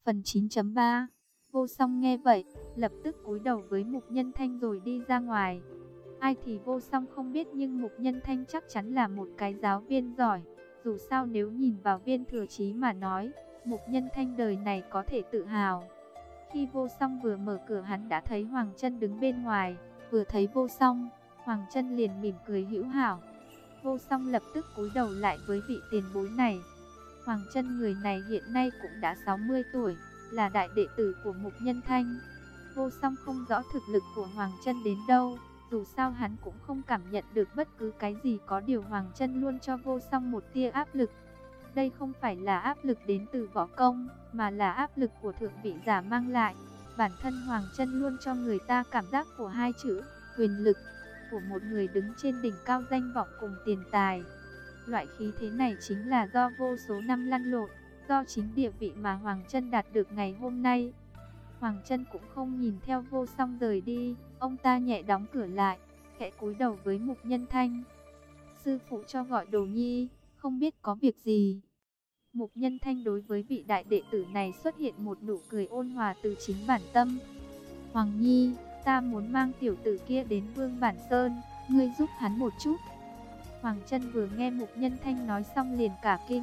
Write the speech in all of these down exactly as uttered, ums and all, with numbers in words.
Phần chín chấm ba. Vô Song nghe vậy, lập tức cúi đầu với Mục Nhân Thanh rồi đi ra ngoài. Ai thì Vô Song không biết, nhưng Mục Nhân Thanh chắc chắn là một cái giáo viên giỏi. Dù sao nếu nhìn vào Viên Thừa Chí mà nói, Mục Nhân Thanh đời này có thể tự hào. Khi Vô Song vừa mở cửa, hắn đã thấy Hoàng Chân đứng bên ngoài. Vừa thấy Vô Song, Hoàng Chân liền mỉm cười hữu hảo. Vô Song lập tức cúi đầu lại với vị tiền bối này. Hoàng Chân người này hiện nay cũng đã sáu mươi tuổi, là đại đệ tử của Mục Nhân Thanh. Vô Song không rõ thực lực của Hoàng Chân đến đâu, dù sao hắn cũng không cảm nhận được bất cứ cái gì, có điều Hoàng Chân luôn cho Vô Song một tia áp lực. Đây không phải là áp lực đến từ võ công, mà là áp lực của thượng vị giả mang lại. Bản thân Hoàng Chân luôn cho người ta cảm giác của hai chữ quyền lực, của một người đứng trên đỉnh cao danh vọng cùng tiền tài. Loại khí thế này chính là do vô số năm lăn lộn, do chính địa vị mà Hoàng Chân đạt được ngày hôm nay. Hoàng Chân cũng không nhìn theo Vô Song rời đi, ông ta nhẹ đóng cửa lại, khẽ cúi đầu với Mục Nhân Thanh. Sư phụ cho gọi Đồ Nhi, không biết có việc gì. Mục Nhân Thanh đối với vị đại đệ tử này xuất hiện một nụ cười ôn hòa từ chính bản tâm. Hoàng Nhi, ta muốn mang tiểu tử kia đến Vương Bản Sơn, ngươi giúp hắn một chút. Hoàng Chân vừa nghe Mục Nhân Thanh nói xong liền cả kinh.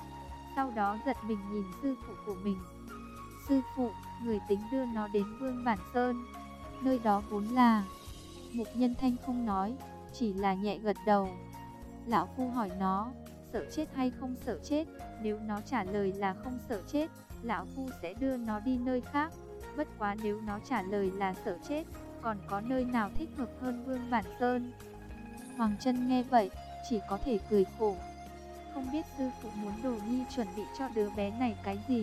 Sau đó giật mình nhìn sư phụ của mình. Sư phụ, người tính đưa nó đến Vương Bản Sơn, nơi đó vốn là... Mục Nhân Thanh không nói, chỉ là nhẹ gật đầu. Lão Phu hỏi nó, sợ chết hay không sợ chết? Nếu nó trả lời là không sợ chết, Lão Phu sẽ đưa nó đi nơi khác. Bất quá nếu nó trả lời là sợ chết, còn có nơi nào thích hợp hơn Vương Bản Sơn? Hoàng Chân nghe vậy, chỉ có thể cười khổ. Không biết sư phụ muốn Đồ Nhi chuẩn bị cho đứa bé này cái gì?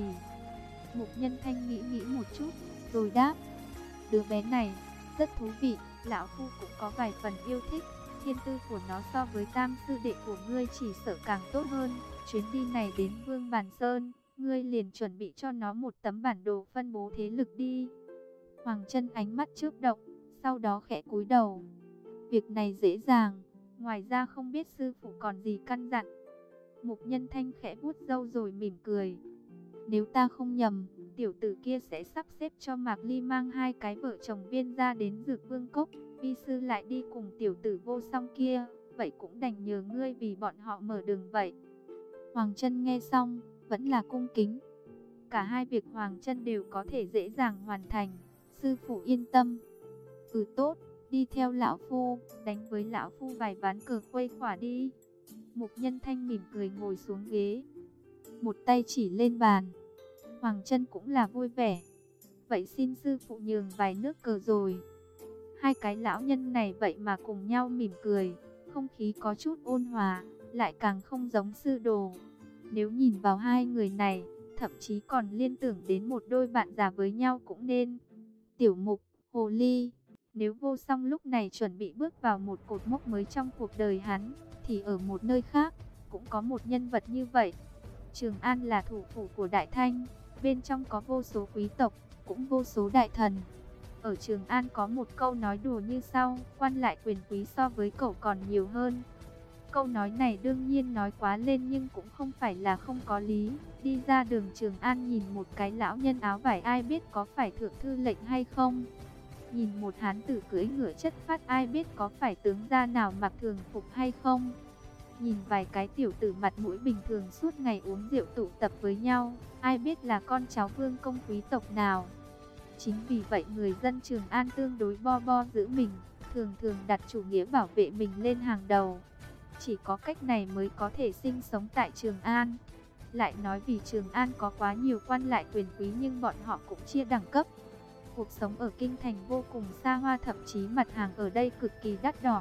Mục Nhân Thanh nghĩ nghĩ một chút, rồi đáp. Đứa bé này, rất thú vị, Lão Phu cũng có vài phần yêu thích. Thiên tư của nó so với tam sư đệ của ngươi chỉ sợ càng tốt hơn. Chuyến đi này đến Vương Bản Sơn, ngươi liền chuẩn bị cho nó một tấm bản đồ phân bố thế lực đi. Hoàng Chân ánh mắt chớp động, sau đó khẽ cúi đầu. Việc này dễ dàng, ngoài ra không biết sư phụ còn gì căn dặn. Mục Nhân Thanh khẽ vuốt râu rồi mỉm cười. Nếu ta không nhầm, tiểu tử kia sẽ sắp xếp cho Mạc Ly mang hai cái vợ chồng Viên ra đến Dược Vương Cốc. Vi sư lại đi cùng tiểu tử Vô Song kia, vậy cũng đành nhờ ngươi vì bọn họ mở đường vậy. Hoàng Chân nghe xong, vẫn là cung kính. Cả hai việc Hoàng Chân đều có thể dễ dàng hoàn thành, sư phụ yên tâm. Ừ tốt, đi theo lão phu, đánh với lão phu vài ván cờ khuây khỏa đi. Mục Nhân Thanh mỉm cười ngồi xuống ghế, một tay chỉ lên bàn. Hoàng Chân cũng là vui vẻ. Vậy xin sư phụ nhường vài nước cờ rồi. Hai cái lão nhân này vậy mà cùng nhau mỉm cười, không khí có chút ôn hòa, lại càng không giống sư đồ. Nếu nhìn vào hai người này, thậm chí còn liên tưởng đến một đôi bạn già với nhau cũng nên. Tiểu Mục, Hồ Ly, nếu Vô Song lúc này chuẩn bị bước vào một cột mốc mới trong cuộc đời hắn, thì ở một nơi khác, cũng có một nhân vật như vậy. Trường An là thủ phủ của Đại Thanh, bên trong có vô số quý tộc, cũng vô số đại thần. Ở Trường An có một câu nói đùa như sau, quan lại quyền quý so với cậu còn nhiều hơn. Câu nói này đương nhiên nói quá lên nhưng cũng không phải là không có lý. Đi ra đường Trường An nhìn một cái lão nhân áo vải, ai biết có phải thượng thư lệnh hay không. Nhìn một hán tử cưỡi ngựa chất phát, ai biết có phải tướng gia nào mặc thường phục hay không. Nhìn vài cái tiểu tử mặt mũi bình thường suốt ngày uống rượu tụ tập với nhau, ai biết là con cháu vương công quý tộc nào. Chính vì vậy người dân Trường An tương đối bo bo giữ mình, thường thường đặt chủ nghĩa bảo vệ mình lên hàng đầu. Chỉ có cách này mới có thể sinh sống tại Trường An. Lại nói vì Trường An có quá nhiều quan lại quyền quý nhưng bọn họ cũng chia đẳng cấp. Cuộc sống ở kinh thành vô cùng xa hoa, thậm chí mặt hàng ở đây cực kỳ đắt đỏ.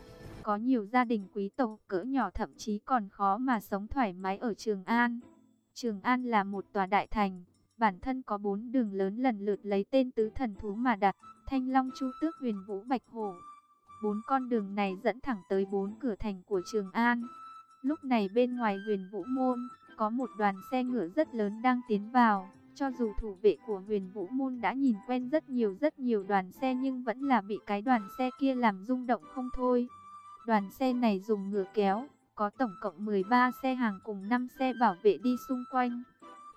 Có nhiều gia đình quý tộc cỡ nhỏ thậm chí còn khó mà sống thoải mái ở Trường An. Trường An là một tòa đại thành, bản thân có bốn đường lớn lần lượt lấy tên tứ thần thú mà đặt: Thanh Long, Chu Tước, Huyền Vũ, Bạch Hổ. Bốn con đường này dẫn thẳng tới bốn cửa thành của Trường An. Lúc này bên ngoài Huyền Vũ Môn, có một đoàn xe ngựa rất lớn đang tiến vào. Cho dù thủ vệ của Huyền Vũ Môn đã nhìn quen rất nhiều rất nhiều đoàn xe nhưng vẫn là bị cái đoàn xe kia làm rung động không thôi. Đoàn xe này dùng ngựa kéo, có tổng cộng mười ba xe hàng cùng năm xe bảo vệ đi xung quanh.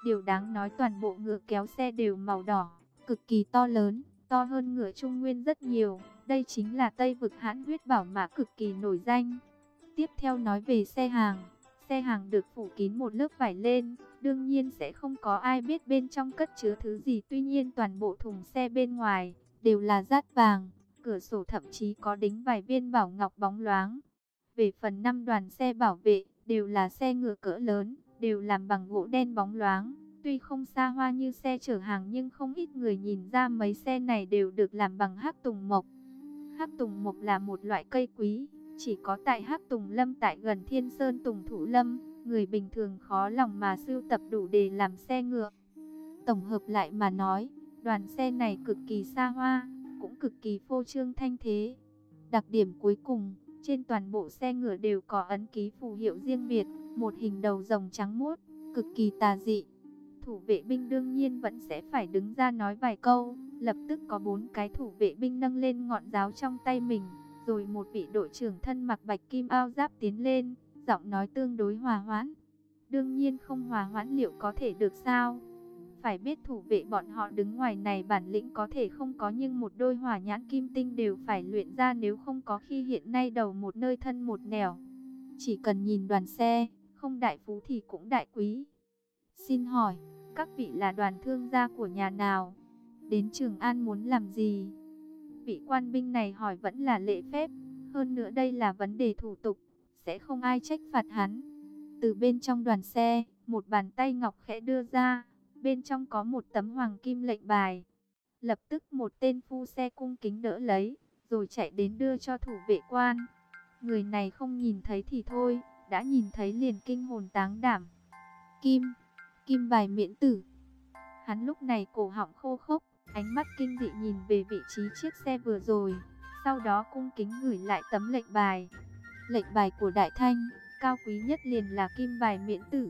Điều đáng nói toàn bộ ngựa kéo xe đều màu đỏ, cực kỳ to lớn, to hơn ngựa Trung Nguyên rất nhiều. Đây chính là Tây vực hãn huyết bảo mã cực kỳ nổi danh. Tiếp theo nói về xe hàng. Xe hàng được phủ kín một lớp vải lên, đương nhiên sẽ không có ai biết bên trong cất chứa thứ gì. Tuy nhiên toàn bộ thùng xe bên ngoài đều là dát vàng, cửa sổ thậm chí có đính vài viên bảo ngọc bóng loáng. Về phần năm đoàn xe bảo vệ, đều là xe ngựa cỡ lớn, đều làm bằng gỗ đen bóng loáng. Tuy không xa hoa như xe chở hàng nhưng không ít người nhìn ra mấy xe này đều được làm bằng hắc tùng mộc. Hắc tùng mộc là một loại cây quý, chỉ có tại Hắc Tùng Lâm tại gần Thiên Sơn Tùng Thủ Lâm, người bình thường khó lòng mà sưu tập đủ để làm xe ngựa. Tổng hợp lại mà nói, đoàn xe này cực kỳ xa hoa, cũng cực kỳ phô trương thanh thế. Đặc điểm cuối cùng, trên toàn bộ xe ngựa đều có ấn ký phù hiệu riêng biệt, một hình đầu rồng trắng muốt, cực kỳ tà dị. Thủ vệ binh đương nhiên vẫn sẽ phải đứng ra nói vài câu, lập tức có bốn cái thủ vệ binh nâng lên ngọn giáo trong tay mình. Rồi một vị đội trưởng thân mặc bạch kim áo giáp tiến lên, giọng nói tương đối hòa hoãn. Đương nhiên không hòa hoãn liệu có thể được sao? Phải biết thủ vệ bọn họ đứng ngoài này bản lĩnh có thể không có, nhưng một đôi hỏa nhãn kim tinh đều phải luyện ra, nếu không có khi hiện nay đầu một nơi thân một nẻo. Chỉ cần nhìn đoàn xe, không đại phú thì cũng đại quý. Xin hỏi, các vị là đoàn thương gia của nhà nào? Đến Trường An muốn làm gì? Vị quan binh này hỏi vẫn là lễ phép, hơn nữa đây là vấn đề thủ tục, sẽ không ai trách phạt hắn. Từ bên trong đoàn xe, một bàn tay ngọc khẽ đưa ra, bên trong có một tấm hoàng kim lệnh bài. Lập tức một tên phu xe cung kính đỡ lấy, rồi chạy đến đưa cho thủ vệ quan. Người này không nhìn thấy thì thôi, đã nhìn thấy liền kinh hồn táng đảm. Kim, kim bài miễn tử. Hắn lúc này cổ họng khô khốc, ánh mắt kinh dị nhìn về vị trí chiếc xe vừa rồi, sau đó cung kính gửi lại tấm lệnh bài. Lệnh bài của Đại Thanh, cao quý nhất liền là kim bài miễn tử.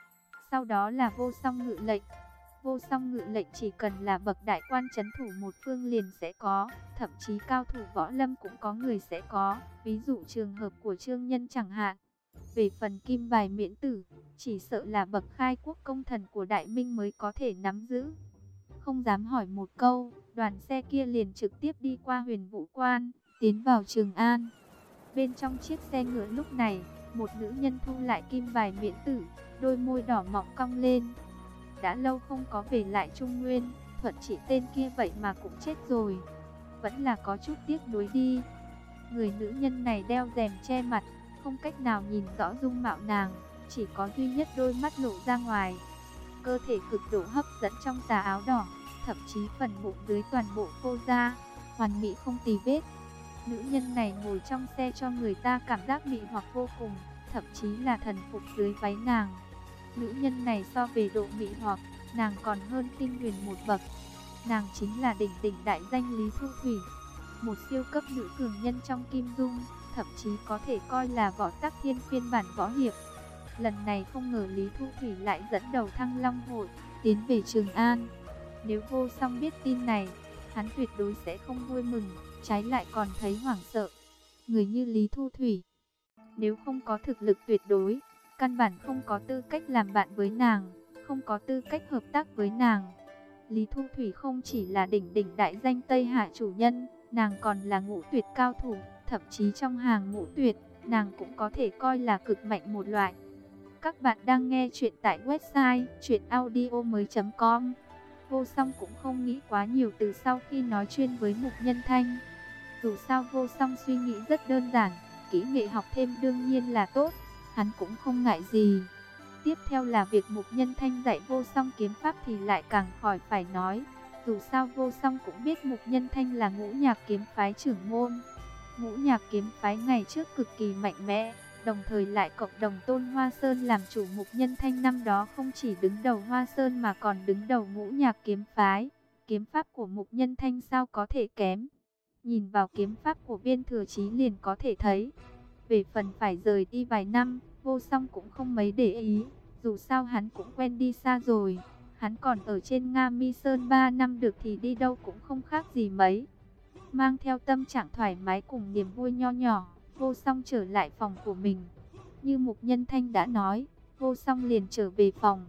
Sau đó là vô song ngự lệnh. Vô song ngự lệnh chỉ cần là bậc đại quan trấn thủ một phương liền sẽ có, thậm chí cao thủ võ lâm cũng có người sẽ có, ví dụ trường hợp của Trương Nhân chẳng hạn. Về phần kim bài miễn tử, chỉ sợ là bậc khai quốc công thần của Đại Minh mới có thể nắm giữ. Không dám hỏi một câu, đoàn xe kia liền trực tiếp đi qua Huyền Vũ Quan, tiến vào Trường An. Bên trong chiếc xe ngựa lúc này, một nữ nhân thu lại kim bài miễn tử, đôi môi đỏ mọng cong lên. Đã lâu không có về lại Trung Nguyên, Thuận Trị tên kia vậy mà cũng chết rồi. Vẫn là có chút tiếc nuối đi. Người nữ nhân này đeo rèm che mặt, không cách nào nhìn rõ dung mạo nàng, chỉ có duy nhất đôi mắt lộ ra ngoài. Cơ thể cực độ hấp dẫn trong tà áo đỏ, thậm chí phần bụng dưới toàn bộ phô ra, hoàn mỹ không tì vết. Nữ nhân này ngồi trong xe cho người ta cảm giác mị hoặc vô cùng, thậm chí là thần phục dưới váy nàng. Nữ nhân này so về độ mị hoặc, nàng còn hơn Tinh Huyền một bậc. Nàng chính là đỉnh đỉnh đại danh Lý Thu Thủy, một siêu cấp nữ cường nhân trong Kim Dung, thậm chí có thể coi là võ tắc thiên phiên bản võ hiệp. Lần này không ngờ Lý Thu Thủy lại dẫn đầu Thăng Long Hội, tiến về Trường An. Nếu Vô Song biết tin này, hắn tuyệt đối sẽ không vui mừng, trái lại còn thấy hoảng sợ. Người như Lý Thu Thủy, nếu không có thực lực tuyệt đối, căn bản không có tư cách làm bạn với nàng, không có tư cách hợp tác với nàng. Lý Thu Thủy không chỉ là đỉnh đỉnh đại danh Tây Hạ chủ nhân, nàng còn là ngũ tuyệt cao thủ, thậm chí trong hàng ngũ tuyệt, nàng cũng có thể coi là cực mạnh một loại. Các bạn đang nghe chuyện tại website truyện audio mới chấm com. Vô Song cũng không nghĩ quá nhiều từ sau khi nói chuyện với Mục Nhân Thanh. Dù sao Vô Song suy nghĩ rất đơn giản, kỹ nghệ học thêm đương nhiên là tốt, hắn cũng không ngại gì. Tiếp theo là việc Mục Nhân Thanh dạy Vô Song kiếm pháp thì lại càng khỏi phải nói. Dù sao Vô Song cũng biết Mục Nhân Thanh là ngũ nhạc kiếm phái trưởng môn. Ngũ nhạc kiếm phái ngày trước cực kỳ mạnh mẽ, đồng thời lại cộng đồng Tôn Hoa Sơn làm chủ. Mục Nhân Thanh năm đó không chỉ đứng đầu Hoa Sơn mà còn đứng đầu ngũ nhạc kiếm phái. Kiếm pháp của Mục Nhân Thanh sao có thể kém? Nhìn vào kiếm pháp của Viên Thừa Chí liền có thể thấy. Về phần phải rời đi vài năm, Vô Song cũng không mấy để ý, dù sao hắn cũng quen đi xa rồi. Hắn còn ở trên Nga Mi Sơn ba năm được thì đi đâu cũng không khác gì mấy. Mang theo tâm trạng thoải mái cùng niềm vui nho nhỏ, Vô Song trở lại phòng của mình. Như Mục Nhân Thanh đã nói, Vô Song liền trở về phòng. Hắn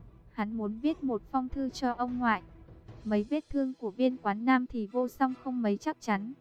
hắn muốn viết một phong thư cho ông ngoại. Mấy vết thương của Viên Quán Nam thì Vô Song không mấy chắc chắn.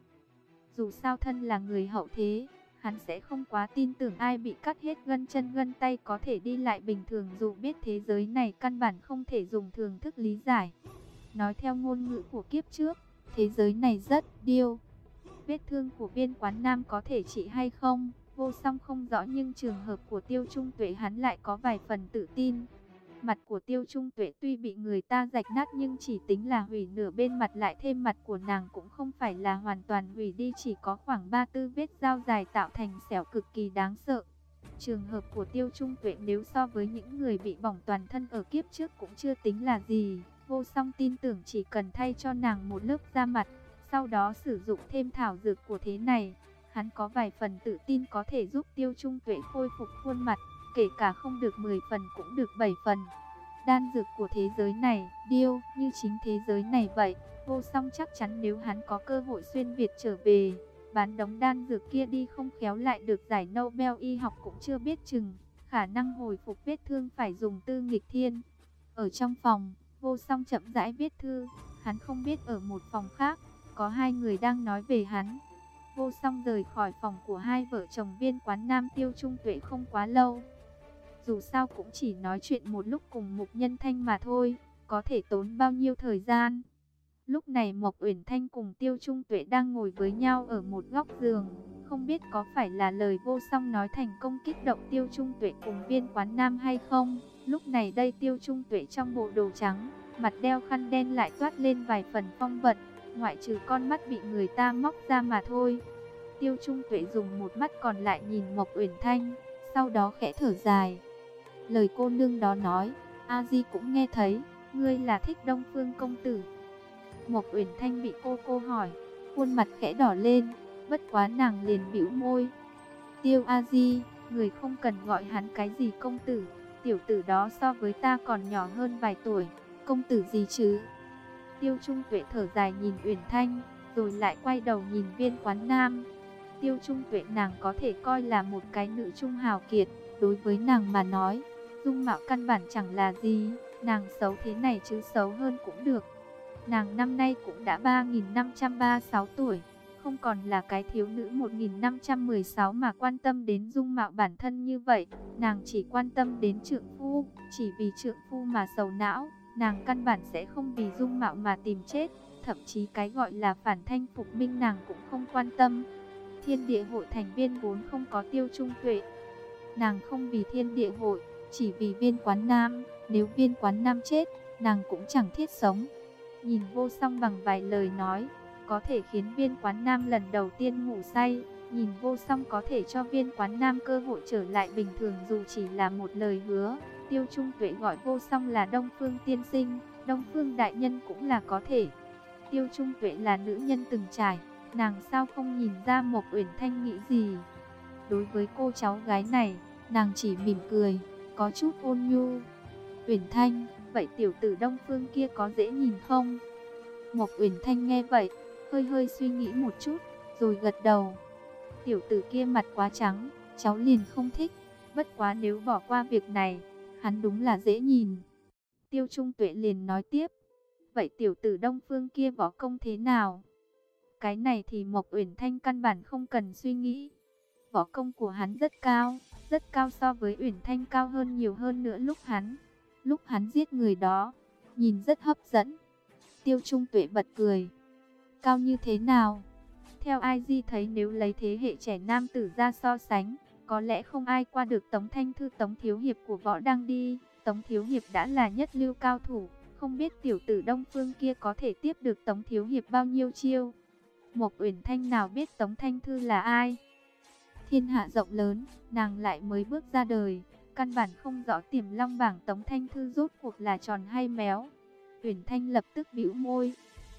Dù sao thân là người hậu thế, hắn sẽ không quá tin tưởng ai bị cắt hết gân chân gân tay có thể đi lại bình thường, dù biết thế giới này căn bản không thể dùng thường thức lý giải. Nói theo ngôn ngữ của kiếp trước, thế giới này rất điêu. Vết thương của Viên Quán Nam có thể trị hay không, Vô Song không rõ, nhưng trường hợp của Tiêu Trung Tuệ hắn lại có vài phần tự tin. Mặt của Tiêu Trung Tuệ tuy bị người ta rạch nát nhưng chỉ tính là hủy nửa bên mặt, lại thêm mặt của nàng cũng không phải là hoàn toàn hủy đi, chỉ có khoảng ba tư vết dao dài tạo thành sẹo cực kỳ đáng sợ. Trường hợp của Tiêu Trung Tuệ nếu so với những người bị bỏng toàn thân ở kiếp trước cũng chưa tính là gì. Vô Song tin tưởng chỉ cần thay cho nàng một lớp da mặt, sau đó sử dụng thêm thảo dược của thế này, hắn có vài phần tự tin có thể giúp Tiêu Trung Tuệ khôi phục khuôn mặt, kể cả không được mười phần cũng được bảy phần. Đan dược của thế giới này, điêu như chính thế giới này vậy. Vô Song chắc chắn nếu hắn có cơ hội xuyên Việt trở về, bán đống đan dược kia đi, không khéo lại được giải Nobel y học cũng chưa biết chừng. Khả năng hồi phục vết thương phải dùng tư nghịch thiên. Ở trong phòng, Vô Song chậm rãi viết thư. Hắn không biết ở một phòng khác có hai người đang nói về hắn. Vô Song rời khỏi phòng của hai vợ chồng Viên Quán Nam Tiêu Trung Tuệ không quá lâu. Dù sao cũng chỉ nói chuyện một lúc cùng Mục Nhân Thanh mà thôi, có thể tốn bao nhiêu thời gian. Lúc này Mộc Uyển Thanh cùng Tiêu Trung Tuệ đang ngồi với nhau ở một góc giường. Không biết có phải là lời Vô Song nói thành công kích động Tiêu Trung Tuệ cùng Viên Quán Nam hay không. Lúc này đây Tiêu Trung Tuệ trong bộ đồ trắng, mặt đeo khăn đen lại toát lên vài phần phong vận, ngoại trừ con mắt bị người ta móc ra mà thôi. Tiêu Trung Tuệ dùng một mắt còn lại nhìn Mộc Uyển Thanh, sau đó khẽ thở dài. Lời cô nương đó nói, A Di cũng nghe thấy, ngươi là thích Đông Phương công tử. Mộc Uyển Thanh bị cô cô hỏi, khuôn mặt khẽ đỏ lên, bất quá nàng liền bĩu môi. Tiêu A Di, người không cần gọi hắn cái gì công tử, tiểu tử đó so với ta còn nhỏ hơn vài tuổi, công tử gì chứ? Tiêu Trung Tuệ thở dài nhìn Uyển Thanh, rồi lại quay đầu nhìn Viên Quán Nam. Tiêu Trung Tuệ nàng có thể coi là một cái nữ trung hào kiệt, đối với nàng mà nói, dung mạo căn bản chẳng là gì, nàng xấu thế này chứ xấu hơn cũng được. Nàng năm nay cũng đã ba nghìn năm trăm ba mươi sáu tuổi, không còn là cái thiếu nữ một nghìn năm trăm mười sáu mà quan tâm đến dung mạo bản thân như vậy. Nàng chỉ quan tâm đến trượng phu, chỉ vì trượng phu mà sầu não, nàng căn bản sẽ không vì dung mạo mà tìm chết. Thậm chí cái gọi là phản thanh phục minh nàng cũng không quan tâm. Thiên địa hội thành viên vốn không có Tiêu Trung Tuệ. Nàng không vì thiên địa hội, chỉ vì Viên Quán Nam. Nếu Viên Quán Nam chết, nàng cũng chẳng thiết sống. Nhìn Vô Song bằng vài lời nói, có thể khiến Viên Quán Nam lần đầu tiên ngủ say. Nhìn Vô Song có thể cho Viên Quán Nam cơ hội trở lại bình thường dù chỉ là một lời hứa. Tiêu Trung Tuệ gọi Vô Song là Đông Phương tiên sinh, Đông Phương đại nhân cũng là có thể. Tiêu Trung Tuệ là nữ nhân từng trải, nàng sao không nhìn ra Mộc Uyển Thanh nghĩ gì. Đối với cô cháu gái này, nàng chỉ mỉm cười, có chút ôn nhu. Uyển Thanh, vậy tiểu tử Đông Phương kia có dễ nhìn không? Mộc Uyển Thanh nghe vậy, hơi hơi suy nghĩ một chút, rồi gật đầu. Tiểu tử kia mặt quá trắng, cháu liền không thích, bất quá nếu bỏ qua việc này, hắn đúng là dễ nhìn. Tiêu Trung Tuệ liền nói tiếp, vậy tiểu tử Đông Phương kia võ công thế nào? Cái này thì Mộc Uyển Thanh căn bản không cần suy nghĩ. Võ công của hắn rất cao, rất cao, so với Uyển Thanh cao hơn nhiều, hơn nữa lúc hắn, lúc hắn giết người đó, nhìn rất hấp dẫn. Tiêu Trung Tuệ bật cười. Cao như thế nào? Theo ai Di thấy nếu lấy thế hệ trẻ nam tử ra so sánh, có lẽ không ai qua được Tống Thanh Thư Tống Thiếu Hiệp của Võ Đăng đi. Tống Thiếu Hiệp đã là nhất lưu cao thủ, không biết tiểu tử Đông Phương kia có thể tiếp được Tống Thiếu Hiệp bao nhiêu chiêu. Mộc Uyển Thanh nào biết Tống Thanh Thư là ai? Thiên hạ rộng lớn, nàng lại mới bước ra đời, căn bản không rõ Tiềm Long bảng Tống Thanh Thư rốt cuộc là tròn hay méo. Uyển Thanh lập tức bĩu môi.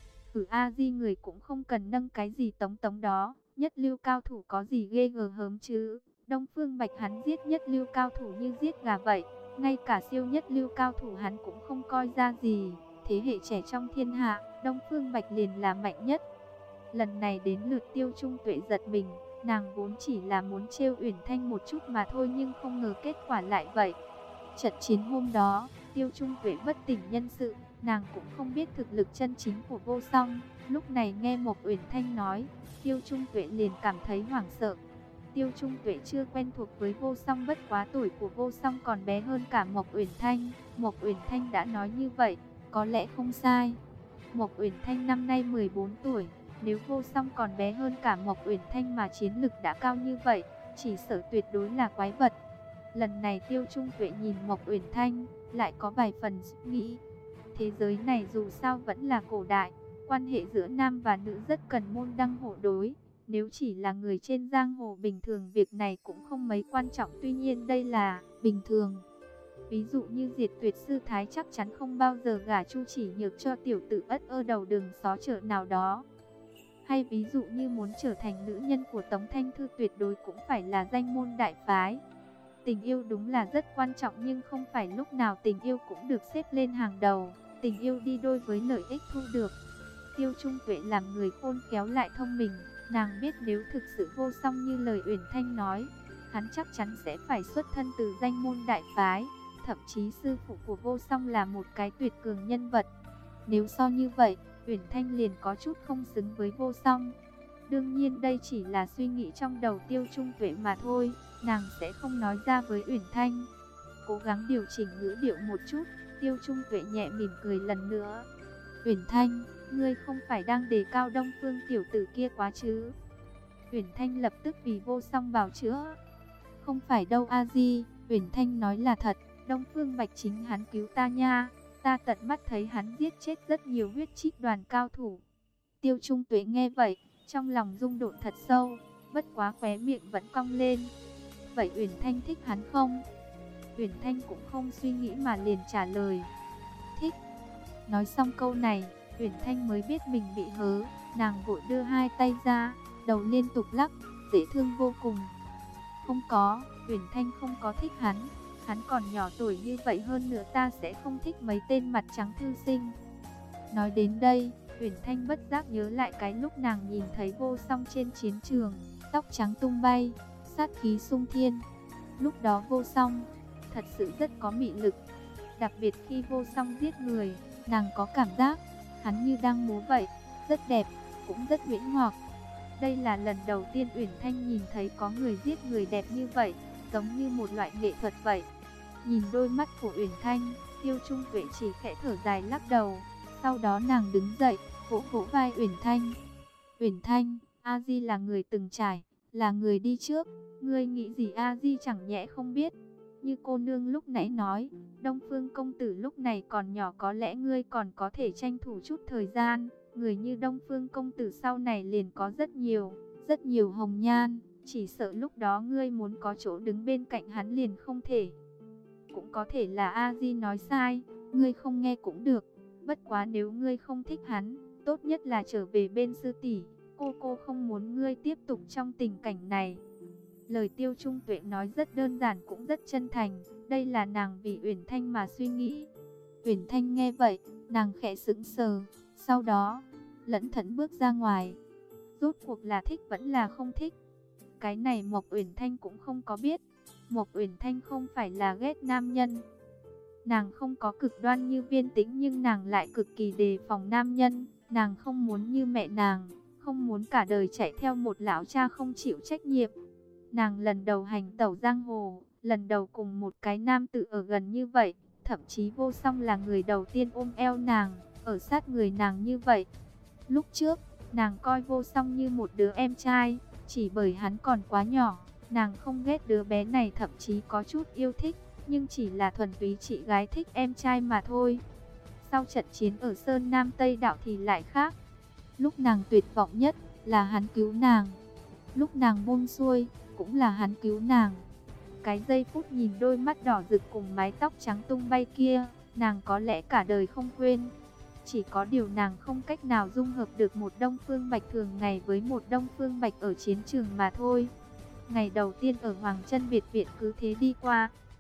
Ừ A Di, người cũng không cần nâng cái gì Tống Tống đó, nhất lưu cao thủ có gì ghê gờ hớm chứ. Đông Phương Bạch hắn giết nhất lưu cao thủ như giết gà vậy, ngay cả siêu nhất lưu cao thủ hắn cũng không coi ra gì. Thế hệ trẻ trong thiên hạ, Đông Phương Bạch liền là mạnh nhất. Lần này đến lượt Tiêu Trung Tuệ giật mình, nàng vốn chỉ là muốn trêu Uyển Thanh một chút mà thôi, nhưng không ngờ kết quả lại vậy. Trận chiến hôm đó, Tiêu Trung Tuệ bất tỉnh nhân sự, nàng cũng không biết thực lực chân chính của Vô Song. Lúc này nghe Mộc Uyển Thanh nói, Tiêu Trung Tuệ liền cảm thấy hoảng sợ. Tiêu Trung Tuệ chưa quen thuộc với Vô Song, bất quá tuổi của Vô Song còn bé hơn cả Mộc Uyển Thanh. Mộc Uyển Thanh đã nói như vậy, có lẽ không sai. Mộc Uyển Thanh năm nay mười bốn tuổi, nếu Vô Song còn bé hơn cả Mộc Uyển Thanh mà chiến lực đã cao như vậy, chỉ sợ tuyệt đối là quái vật. Lần này Tiêu Trung Tuệ nhìn Mộc Uyển Thanh, lại có vài phần suy nghĩ. Thế giới này dù sao vẫn là cổ đại, quan hệ giữa nam và nữ rất cần môn đăng hộ đối. Nếu chỉ là người trên giang hồ bình thường, việc này cũng không mấy quan trọng, tuy nhiên đây là bình thường. Ví dụ như Diệt Tuyệt Sư Thái chắc chắn không bao giờ gả Chu Chỉ Nhược cho tiểu tử ất ơ đầu đường xó chợ nào đó. Hay ví dụ như muốn trở thành nữ nhân của Tống Thanh Thư, tuyệt đối cũng phải là danh môn đại phái. Tình yêu đúng là rất quan trọng, nhưng không phải lúc nào tình yêu cũng được xếp lên hàng đầu. Tình yêu đi đôi với lợi ích thu được. Tiêu Trung Tuệ làm người khôn khéo lại thông minh, nàng biết nếu thực sự Vô Song như lời Uyển Thanh nói, hắn chắc chắn sẽ phải xuất thân từ danh môn đại phái. Thậm chí sư phụ của Vô Song là một cái tuyệt cường nhân vật. Nếu so như vậy, Uyển Thanh liền có chút không xứng với Vô Song. Đương nhiên đây chỉ là suy nghĩ trong đầu Tiêu Trung Tuệ mà thôi, nàng sẽ không nói ra với Uyển Thanh. Cố gắng điều chỉnh ngữ điệu một chút, Tiêu Trung Tuệ nhẹ mỉm cười lần nữa. Uyển Thanh, ngươi không phải đang đề cao Đông Phương tiểu tử kia quá chứ? Uyển Thanh lập tức vì Vô Song bào chữa. Không phải đâu a di, Uyển Thanh nói là thật, Đông Phương Bạch chính hắn cứu ta nha, ta tận mắt thấy hắn giết chết rất nhiều huyết trích đoàn cao thủ. Tiêu Trung Tuệ nghe vậy, trong lòng rung động thật sâu, bất quá khóe miệng vẫn cong lên. Vậy Uyển Thanh thích hắn không? Uyển Thanh cũng không suy nghĩ mà liền trả lời, thích. Nói xong câu này, Uyển Thanh mới biết mình bị hớ, nàng vội đưa hai tay ra, đầu liên tục lắc, dễ thương vô cùng. Không có, Uyển Thanh không có thích hắn, hắn còn nhỏ tuổi như vậy, hơn nữa ta sẽ không thích mấy tên mặt trắng thư sinh. Nói đến đây, Uyển Thanh bất giác nhớ lại cái lúc nàng nhìn thấy Vô Song trên chiến trường, tóc trắng tung bay, sát khí xung thiên. Lúc đó Vô Song thật sự rất có mị lực, đặc biệt khi Vô Song giết người, nàng có cảm giác hắn như đang múa vậy, rất đẹp, cũng rất huyễn hoặc. Đây là lần đầu tiên Uyển Thanh nhìn thấy có người giết người đẹp như vậy, giống như một loại nghệ thuật vậy. Nhìn đôi mắt của Uyển Thanh, Tiêu Trung Tuệ chỉ khẽ thở dài lắc đầu. Sau đó nàng đứng dậy, vỗ vỗ vai Uyển Thanh. Uyển Thanh, A Di là người từng trải, là người đi trước, ngươi nghĩ gì A Di chẳng nhẽ không biết. Như cô nương lúc nãy nói, Đông Phương công tử lúc này còn nhỏ, có lẽ ngươi còn có thể tranh thủ chút thời gian. Người như Đông Phương công tử sau này liền có rất nhiều, rất nhiều hồng nhan, chỉ sợ lúc đó ngươi muốn có chỗ đứng bên cạnh hắn liền không thể. Cũng có thể là A Di nói sai, ngươi không nghe cũng được. Bất quá nếu ngươi không thích hắn, tốt nhất là trở về bên sư tỷ. Cô cô không muốn ngươi tiếp tục trong tình cảnh này. Lời Tiêu Trung Tuệ nói rất đơn giản cũng rất chân thành. Đây là nàng vì Uyển Thanh mà suy nghĩ. Uyển Thanh nghe vậy, nàng khẽ sững sờ. Sau đó, lẫn thẫn bước ra ngoài. Rốt cuộc là thích vẫn là không thích, cái này Mộc Uyển Thanh cũng không có biết. Mộc Uyển Thanh không phải là ghét nam nhân. Nàng không có cực đoan như Viên Tĩnh, nhưng nàng lại cực kỳ đề phòng nam nhân. Nàng không muốn như mẹ nàng, không muốn cả đời chạy theo một lão cha không chịu trách nhiệm. Nàng lần đầu hành tẩu giang hồ, lần đầu cùng một cái nam tử ở gần như vậy. Thậm chí Vô Song là người đầu tiên ôm eo nàng, ở sát người nàng như vậy. Lúc trước, nàng coi Vô Song như một đứa em trai, chỉ bởi hắn còn quá nhỏ, nàng không ghét đứa bé này, thậm chí có chút yêu thích, nhưng chỉ là thuần túy chị gái thích em trai mà thôi. Sau trận chiến ở Sơn Nam Tây Đạo thì lại khác. Lúc nàng tuyệt vọng nhất là hắn cứu nàng, lúc nàng buông xuôi cũng là hắn cứu nàng. Cái giây phút nhìn đôi mắt đỏ rực cùng mái tóc trắng tung bay kia, nàng có lẽ cả đời không quên. Chỉ có điều nàng không cách nào dung hợp được một Đông Phương Bạch thường ngày với một Đông Phương Bạch ở chiến trường mà thôi. Ngày đầu tiên ở Hoàng Chân Biệt Viện cứ thế đi qua,